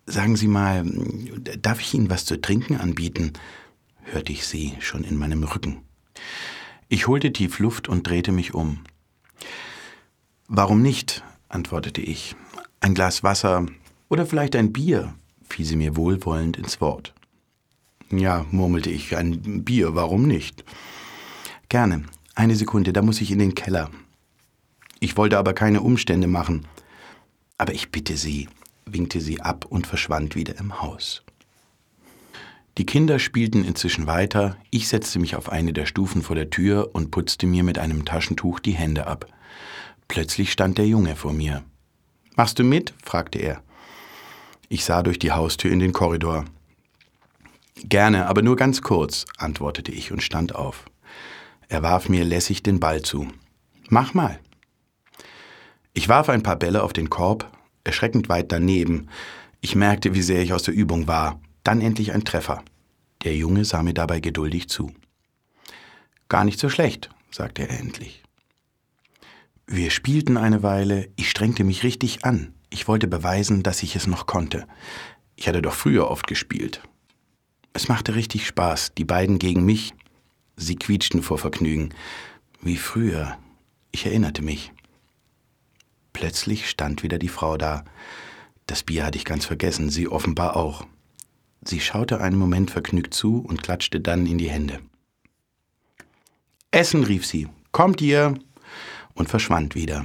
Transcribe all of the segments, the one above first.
Sagen Sie mal, darf ich Ihnen was zu trinken anbieten?« hörte ich sie schon in meinem Rücken. Ich holte tief Luft und drehte mich um. »Warum nicht?«, antwortete ich. »Ein Glas Wasser oder vielleicht ein Bier«, fiel sie mir wohlwollend ins Wort. »Ja«, murmelte ich, »ein Bier, warum nicht?« »Gerne. Eine Sekunde, da muss ich in den Keller.« Ich wollte aber keine Umstände machen. »Aber ich bitte Sie«, winkte sie ab und verschwand wieder im Haus. Die Kinder spielten inzwischen weiter, ich setzte mich auf eine der Stufen vor der Tür und putzte mir mit einem Taschentuch die Hände ab. Plötzlich stand der Junge vor mir. »Machst du mit?«, fragte er. Ich sah durch die Haustür in den Korridor. »Gerne, aber nur ganz kurz«, antwortete ich und stand auf. Er warf mir lässig den Ball zu. »Mach mal.« Ich warf ein paar Bälle auf den Korb, erschreckend weit daneben. Ich merkte, wie sehr ich aus der Übung war. Dann endlich ein Treffer. Der Junge sah mir dabei geduldig zu. »Gar nicht so schlecht«, sagte er endlich. Wir spielten eine Weile, ich strengte mich richtig an. Ich wollte beweisen, dass ich es noch konnte. Ich hatte doch früher oft gespielt. Es machte richtig Spaß, die beiden gegen mich. Sie quietschten vor Vergnügen. Wie früher. Ich erinnerte mich. Plötzlich stand wieder die Frau da. Das Bier hatte ich ganz vergessen, sie offenbar auch. Sie schaute einen Moment vergnügt zu und klatschte dann in die Hände. »Essen«, rief sie, »kommt ihr!« und verschwand wieder.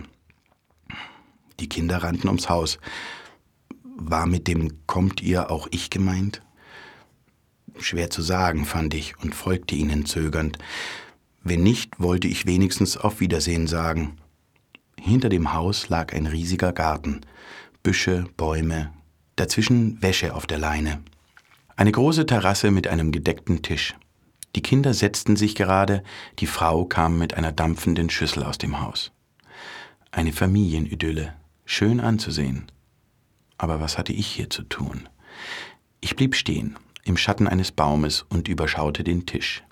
Die Kinder rannten ums Haus. War mit dem »kommt ihr« auch ich gemeint? Schwer zu sagen, fand ich und folgte ihnen zögernd. Wenn nicht, wollte ich wenigstens auf Wiedersehen sagen. Hinter dem Haus lag ein riesiger Garten. Büsche, Bäume, dazwischen Wäsche auf der Leine. Eine große Terrasse mit einem gedeckten Tisch. Die Kinder setzten sich gerade, die Frau kam mit einer dampfenden Schüssel aus dem Haus. Eine Familienidylle, schön anzusehen. Aber was hatte ich hier zu tun? Ich blieb stehen, im Schatten eines Baumes und überschaute den Tisch.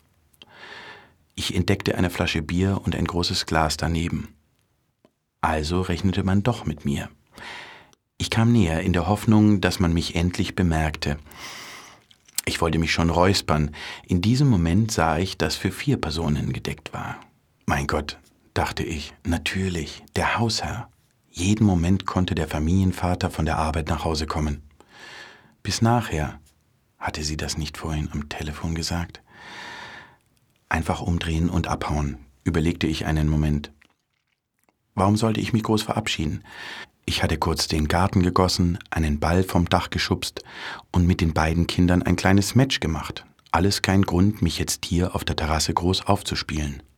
Ich entdeckte eine Flasche Bier und ein großes Glas daneben. Also rechnete man doch mit mir. Ich kam näher in der Hoffnung, dass man mich endlich bemerkte. Ich wollte mich schon räuspern. In diesem Moment sah ich, dass für 4 Personen gedeckt war. Mein Gott, dachte ich, natürlich, der Hausherr. Jeden Moment konnte der Familienvater von der Arbeit nach Hause kommen. Bis nachher, hatte sie das nicht vorhin am Telefon gesagt? Einfach umdrehen und abhauen, überlegte ich einen Moment. Warum sollte ich mich groß verabschieden? Ich hatte kurz den Garten gegossen, einen Ball vom Dach geschubst und mit den beiden Kindern ein kleines Match gemacht. Alles kein Grund, mich jetzt hier auf der Terrasse groß aufzuspielen.